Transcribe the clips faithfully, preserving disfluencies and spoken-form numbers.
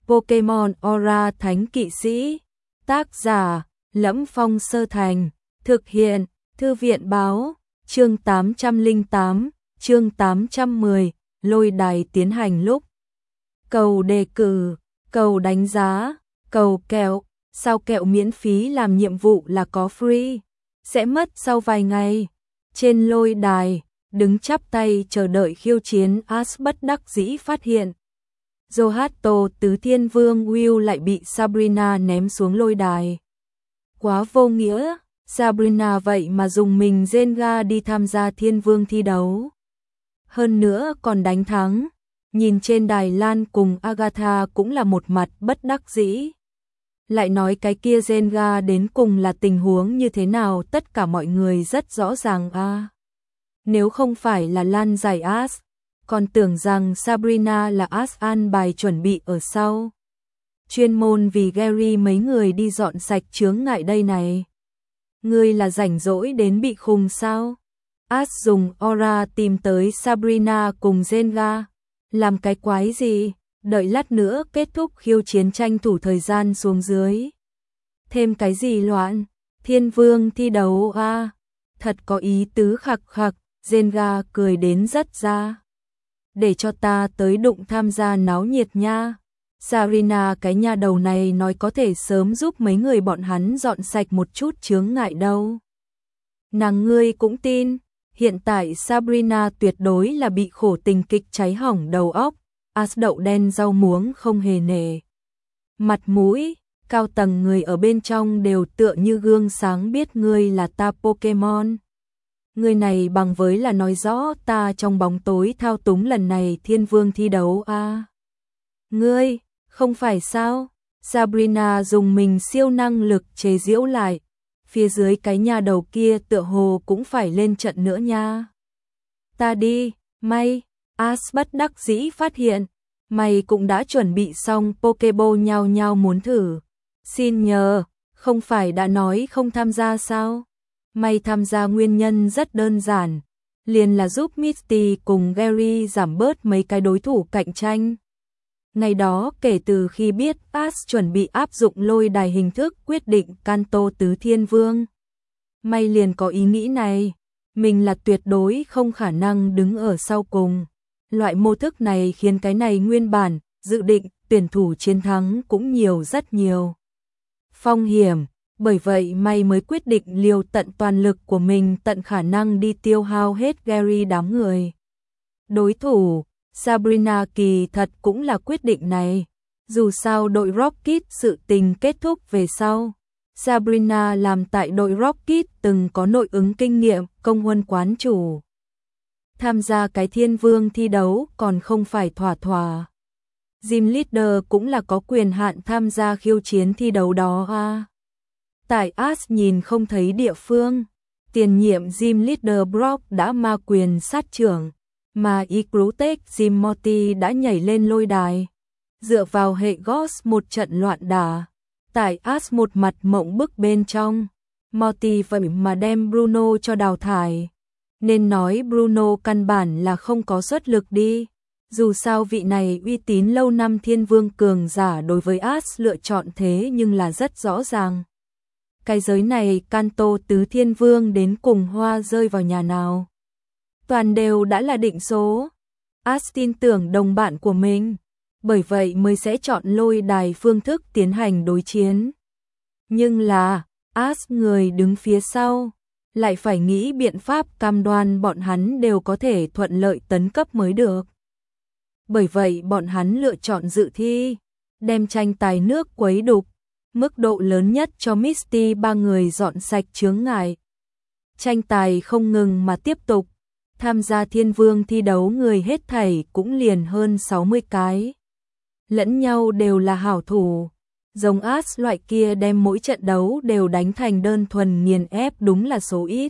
Pokemon Aura Thánh Kỵ Sĩ. Tác giả: Lẫm Phong Sơ Thành. Thực hiện: Thư viện báo. Chương tám trăm lẻ tám, chương tám trăm mười, lôi đài tiến hành lúc. Cầu đề cử, cầu đánh giá, cầu kẹo, sao kẹo miễn phí làm nhiệm vụ là có free, sẽ mất sau vài ngày. Trên lôi đài, đứng chắp tay chờ đợi khiêu chiến Ash bất đắc dĩ phát hiện. Zohato Tứ Thiên Vương Will lại bị Sabrina ném xuống lôi đài. Quá vô nghĩa, Sabrina vậy mà dùng mình Zenga đi tham gia Thiên Vương thi đấu. Hơn nữa còn đánh thắng, nhìn trên đài Lan cùng Agatha cũng là một mặt bất đắc dĩ. Lại nói cái kia Zenga đến cùng là tình huống như thế nào tất cả mọi người rất rõ ràng a. À. Nếu không phải là Lan giải Ash, còn tưởng rằng Sabrina là Ash an bài chuẩn bị ở sau. Chuyên môn vì Gary mấy người đi dọn sạch chướng ngại đây này. Ngươi là rảnh rỗi đến bị khùng sao? Ash dùng aura tìm tới Sabrina cùng Zenga. Làm cái quái gì? Đợi lát nữa kết thúc khiêu chiến tranh thủ thời gian xuống dưới. Thêm cái gì loạn? Thiên Vương thi đấu a à? Thật có ý tứ khặc khặc. Zenga cười đến rất ra. Để cho ta tới đụng tham gia náo nhiệt nha. Sarina cái nha đầu này nói có thể sớm giúp mấy người bọn hắn dọn sạch một chút chướng ngại đâu. Nàng ngươi cũng tin, hiện tại Sabrina tuyệt đối là bị khổ tình kịch cháy hỏng đầu óc, Ash đậu đen rau muống không hề nể. Mặt mũi, cao tầng người ở bên trong đều tựa như gương sáng biết ngươi là ta Pokemon. Người này bằng với là nói rõ ta trong bóng tối thao túng lần này Thiên Vương thi đấu a. À. Ngươi, không phải sao? Sabrina dùng mình siêu năng lực chế giễu lại. Phía dưới cái nhà đầu kia tựa hồ cũng phải lên trận nữa nha. Ta đi, may, Ash bất đắc dĩ phát hiện. Mày cũng đã chuẩn bị xong Pokeball nhau nhau muốn thử. Xin nhờ, không phải đã nói không tham gia sao? Mày tham gia nguyên nhân rất đơn giản. Liền là giúp Misty cùng Gary giảm bớt mấy cái đối thủ cạnh tranh. Ngày đó kể từ khi biết Ash chuẩn bị áp dụng lôi đài hình thức quyết định Kanto Tứ Thiên Vương. May liền có ý nghĩ này, mình là tuyệt đối không khả năng đứng ở sau cùng. Loại mô thức này khiến cái này nguyên bản, dự định, tuyển thủ chiến thắng cũng nhiều rất nhiều. Phong hiểm, bởi vậy May mới quyết định liều tận toàn lực của mình tận khả năng đi tiêu hao hết Gary đám người. Đối thủ Sabrina kỳ thật cũng là quyết định này. Dù sao đội Rocket sự tình kết thúc về sau. Sabrina làm tại đội Rocket từng có nội ứng kinh nghiệm công huân quán chủ. Tham gia cái Thiên Vương thi đấu còn không phải thỏa thỏa. Gym Leader cũng là có quyền hạn tham gia khiêu chiến thi đấu đó à. Tại Ash nhìn không thấy địa phương. Tiền nhiệm Gym Leader Brock đã ma quyền sát trưởng. Mà Icrutech Jim Morty đã nhảy lên lôi đài. Dựa vào hệ Ghost một trận loạn đả. Tại Ash một mặt mộng bức bên trong. Morty vậy mà đem Bruno cho đào thải. Nên nói Bruno căn bản là không có xuất lực đi. Dù sao vị này uy tín lâu năm Thiên Vương cường giả đối với Ash lựa chọn thế nhưng là rất rõ ràng. Cái giới này Kanto Tứ Thiên Vương đến cùng hoa rơi vào nhà nào. Toàn đều đã là định số. Ash tin tưởng đồng bạn của mình, bởi vậy mới sẽ chọn lôi đài phương thức tiến hành đối chiến. Nhưng là, Ash người đứng phía sau, lại phải nghĩ biện pháp cam đoan bọn hắn đều có thể thuận lợi tấn cấp mới được. Bởi vậy bọn hắn lựa chọn dự thi, đem tranh tài nước quấy đục, mức độ lớn nhất cho Misty ba người dọn sạch chướng ngại. Tranh tài không ngừng mà tiếp tục. Tham gia Thiên Vương thi đấu người hết thảy cũng liền hơn sáu mươi cái. Lẫn nhau đều là hảo thủ. Giống Ash loại kia đem mỗi trận đấu đều đánh thành đơn thuần nghiền ép đúng là số ít.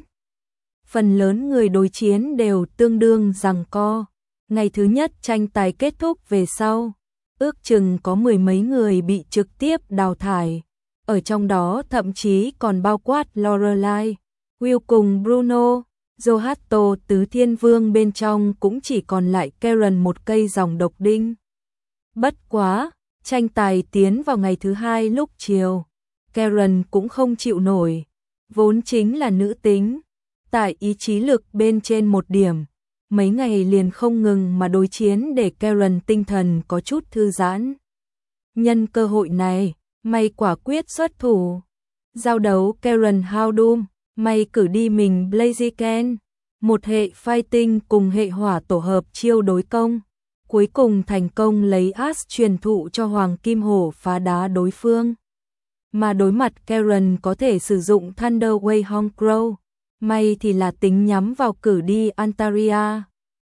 Phần lớn người đối chiến đều tương đương giằng co. Ngày thứ nhất tranh tài kết thúc về sau. Ước chừng có mười mấy người bị trực tiếp đào thải. Ở trong đó thậm chí còn bao quát Lorelai, Will cùng Bruno. Zohato Tứ Thiên Vương bên trong cũng chỉ còn lại Karen một cây dòng độc đinh. Bất quá, Tranh tài tiến vào ngày thứ hai lúc chiều. Karen cũng không chịu nổi. Vốn chính là nữ tính. Tại ý chí lực bên trên một điểm. Mấy ngày liền không ngừng mà đối chiến để Karen tinh thần có chút thư giãn. Nhân cơ hội này, May quả quyết xuất thủ. Giao đấu Karen Howdoom, May cử đi mình Blaziken. Một hệ fighting cùng hệ hỏa tổ hợp chiêu đối công. Cuối cùng thành công lấy As truyền thụ cho Hoàng Kim Hổ phá đá đối phương. Mà đối mặt Karen có thể sử dụng Thunder Wave Hong Crow. May thì là tính nhắm vào cử đi Antaria.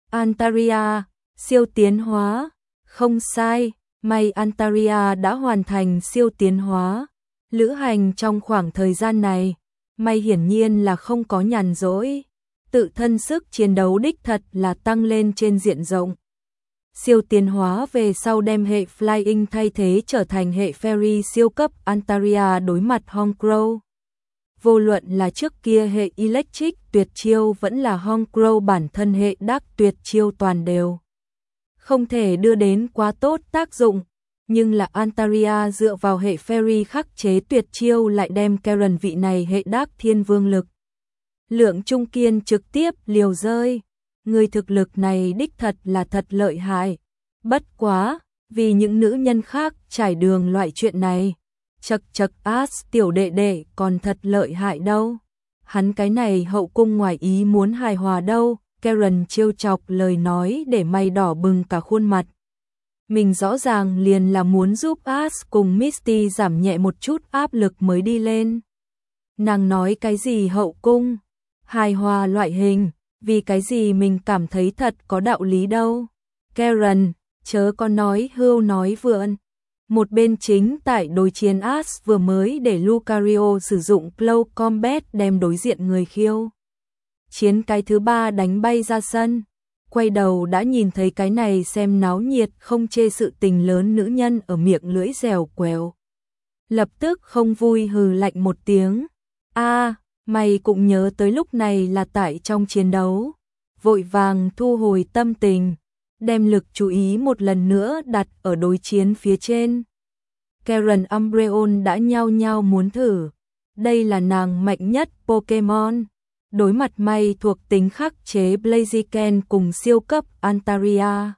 Antaria, siêu tiến hóa. Không sai, May Antaria đã hoàn thành siêu tiến hóa. Lữ hành trong khoảng thời gian này, May hiển nhiên là không có nhàn rỗi. Tự thân sức chiến đấu đích thật là tăng lên trên diện rộng. Siêu tiến hóa về sau đem hệ Flying thay thế trở thành hệ Fairy siêu cấp Antaria đối mặt Hong Crow. Vô luận là trước kia hệ Electric tuyệt chiêu vẫn là Hong Crow bản thân hệ Dark tuyệt chiêu toàn đều không thể đưa đến quá tốt tác dụng, nhưng là Antaria dựa vào hệ Fairy khắc chế tuyệt chiêu lại đem Karen vị này hệ Dark thiên vương lực. Lượng trung kiên trực tiếp liều rơi. Người thực lực này đích thật là thật lợi hại. Bất quá, vì những nữ nhân khác trải đường loại chuyện này. Chật chật As tiểu đệ đệ còn thật lợi hại đâu. Hắn cái này hậu cung ngoài ý muốn hài hòa đâu. Karen trêu chọc lời nói để May đỏ bừng cả khuôn mặt. Mình rõ ràng liền là muốn giúp As cùng Misty giảm nhẹ một chút áp lực mới đi lên. Nàng nói cái gì hậu cung, hài hòa loại hình, vì cái gì mình cảm thấy thật có đạo lý đâu. Karen, chớ có nói hưu nói vượn. Một bên chính tại đối chiến As vừa mới để Lucario sử dụng Cloud Combat đem đối diện người khiêu chiến cái thứ ba đánh bay ra sân. Quay đầu đã nhìn thấy cái này xem náo nhiệt không chê sự tình lớn nữ nhân ở miệng lưỡi dẻo quẹo. Lập tức không vui hừ lạnh một tiếng. A, mày cũng nhớ tới lúc này là tại trong chiến đấu. Vội vàng thu hồi tâm tình, đem lực chú ý một lần nữa đặt ở đối chiến phía trên. Karen Umbreon đã nhao nhao muốn thử. Đây là nàng mạnh nhất Pokemon. Đối mặt May thuộc tính khắc chế Blaziken cùng siêu cấp Antaria.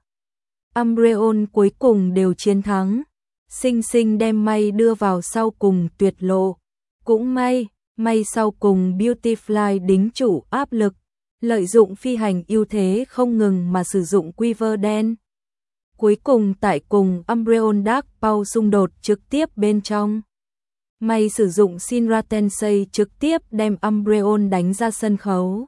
Umbreon cuối cùng đều chiến thắng. Sinh sinh đem May đưa vào sau cùng tuyệt lộ. Cũng may, May sau cùng Beautifly đính chủ áp lực. Lợi dụng phi hành ưu thế không ngừng mà sử dụng Quiver đen. Cuối cùng tại cùng Umbreon Dark Paw xung đột trực tiếp bên trong. May sử dụng Shinra Tensei trực tiếp đem Umbreon đánh ra sân khấu.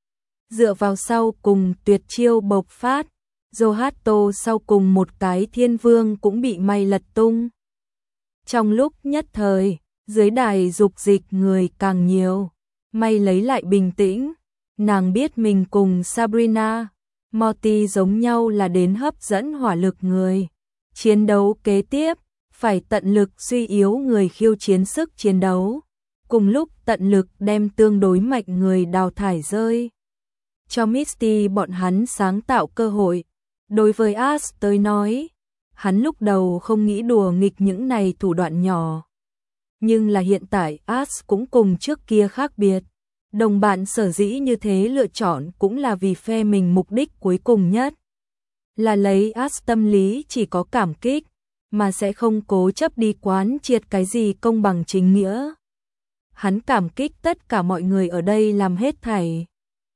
Dựa vào sau cùng tuyệt chiêu bộc phát, Zohato sau cùng một cái thiên vương cũng bị May lật tung. Trong lúc nhất thời, dưới đài dục dịch người càng nhiều, May lấy lại bình tĩnh. Nàng biết mình cùng Sabrina, Morty giống nhau là đến hấp dẫn hỏa lực người. Chiến đấu kế tiếp, phải tận lực suy yếu người khiêu chiến sức chiến đấu. Cùng lúc tận lực đem tương đối mạnh người đào thải rơi. Cho Misty bọn hắn sáng tạo cơ hội. Đối với As tới nói, hắn lúc đầu không nghĩ đùa nghịch những này thủ đoạn nhỏ. Nhưng là hiện tại As cũng cùng trước kia khác biệt. Đồng bạn sở dĩ như thế lựa chọn cũng là vì phe mình mục đích cuối cùng nhất. Là lấy As tâm lý chỉ có cảm kích, mà sẽ không cố chấp đi quán triệt cái gì công bằng chính nghĩa. Hắn cảm kích tất cả mọi người ở đây làm hết thảy.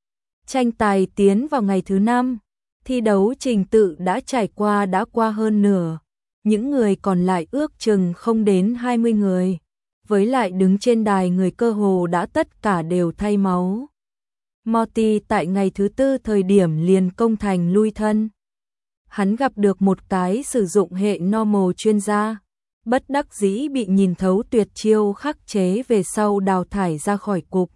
Tranh tài tiến vào ngày thứ năm, thi đấu trình tự đã trải qua đã qua hơn nửa. Những người còn lại ước chừng không đến hai mươi người. Với lại đứng trên đài người cơ hồ đã tất cả đều thay máu. Morty tại ngày thứ tư thời điểm liền công thành lui thân. Hắn gặp được một cái sử dụng hệ normal chuyên gia. Bất đắc dĩ bị nhìn thấu tuyệt chiêu khắc chế về sau đào thải ra khỏi cục.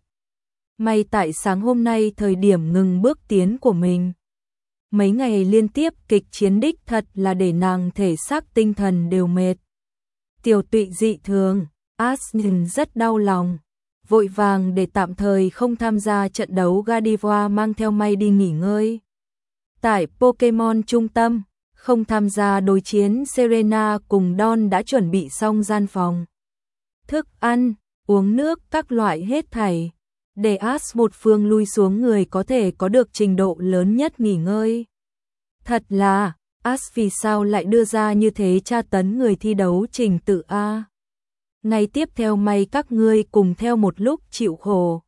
May tại sáng hôm nay thời điểm ngừng bước tiến của mình. Mấy ngày liên tiếp kịch chiến đích thật là để nàng thể xác tinh thần đều mệt. Tiểu tụy dị thường. Asnin rất đau lòng, vội vàng để tạm thời không tham gia trận đấu Gardevoir mang theo May đi nghỉ ngơi. Tại Pokemon trung tâm, không tham gia đối chiến. Serena cùng Don đã chuẩn bị xong gian phòng, thức ăn, uống nước, các loại hết thảy, để Ash một phương lui xuống người có thể có được trình độ lớn nhất nghỉ ngơi. Thật là, Ash vì sao lại đưa ra như thế tra tấn người thi đấu trình tự a? Ngày tiếp theo may các ngươi cùng theo một lúc chịu khổ.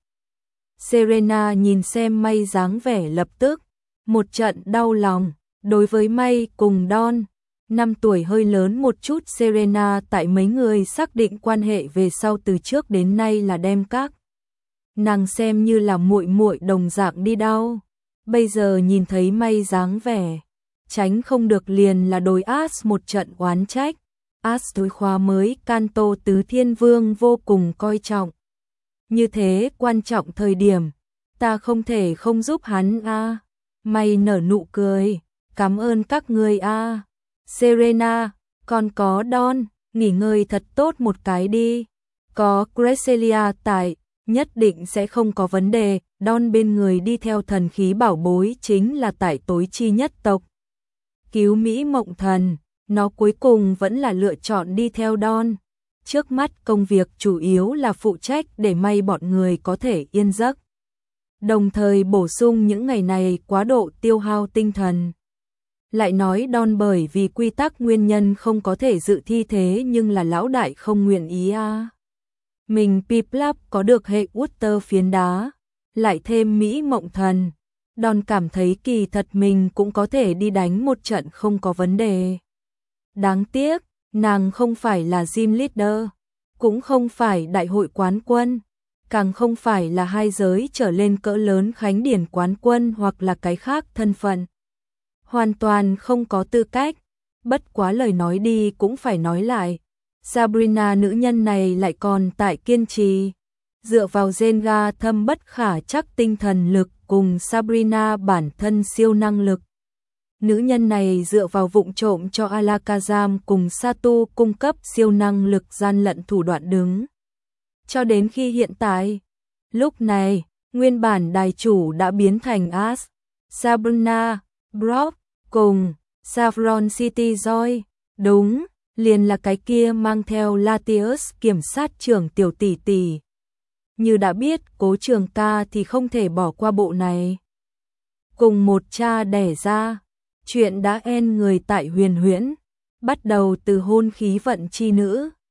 Serena nhìn xem May dáng vẻ lập tức một trận đau lòng. Đối với May cùng Don, năm tuổi hơi lớn một chút, Serena tại mấy người xác định quan hệ về sau từ trước đến nay là đem các nàng xem như là muội muội đồng dạng đi đau. Bây giờ nhìn thấy May dáng vẻ, tránh không được liền là đối Ash một trận oán trách. Ash đối khóa mới Canto Tứ Thiên Vương vô cùng coi trọng. Như thế quan trọng thời điểm, ta không thể không giúp hắn a. À. May nở nụ cười, cảm ơn các ngươi a. À. Serena, còn có Don, nghỉ ngơi thật tốt một cái đi. Có Cresselia tại, nhất định sẽ không có vấn đề. Don bên người đi theo thần khí bảo bối chính là tại tối chi nhất tộc cứu Mỹ Mộng Thần, nó cuối cùng vẫn là lựa chọn đi theo Don. Trước mắt công việc chủ yếu là phụ trách để May bọn người có thể yên giấc, đồng thời bổ sung những ngày này quá độ tiêu hao tinh thần. Lại nói Don bởi vì quy tắc nguyên nhân không có thể dự thi, thế nhưng là lão đại không nguyện ý a. À. Mình Piplap có được hệ Water phiến đá, lại thêm Mỹ Mộng Thần, Don cảm thấy kỳ thật mình cũng có thể đi đánh một trận không có vấn đề. Đáng tiếc, nàng không phải là gym leader, cũng không phải đại hội quán quân, càng không phải là hai giới trở lên cỡ lớn khánh điển quán quân hoặc là cái khác thân phận. Hoàn toàn không có tư cách, bất quá lời nói đi cũng phải nói lại. Sabrina nữ nhân này lại còn tại kiên trì, dựa vào Jenga thâm bất khả chắc tinh thần lực cùng Sabrina bản thân siêu năng lực. Nữ nhân này dựa vào vụng trộm cho Alakazam cùng Satu cung cấp siêu năng lực gian lận thủ đoạn đứng. Cho đến khi hiện tại, lúc này, nguyên bản đài chủ đã biến thành Ash, Sabrina, Brock cùng Saffron City Joy. Đúng, liền là cái kia mang theo Latius kiểm sát trưởng tiểu tỷ tỷ. Như đã biết Cố Trường Ca thì không thể bỏ qua bộ này. Cùng một cha đẻ ra, chuyện đã en người tại Huyền Huyễn, bắt đầu từ hôn khí vận chi nữ.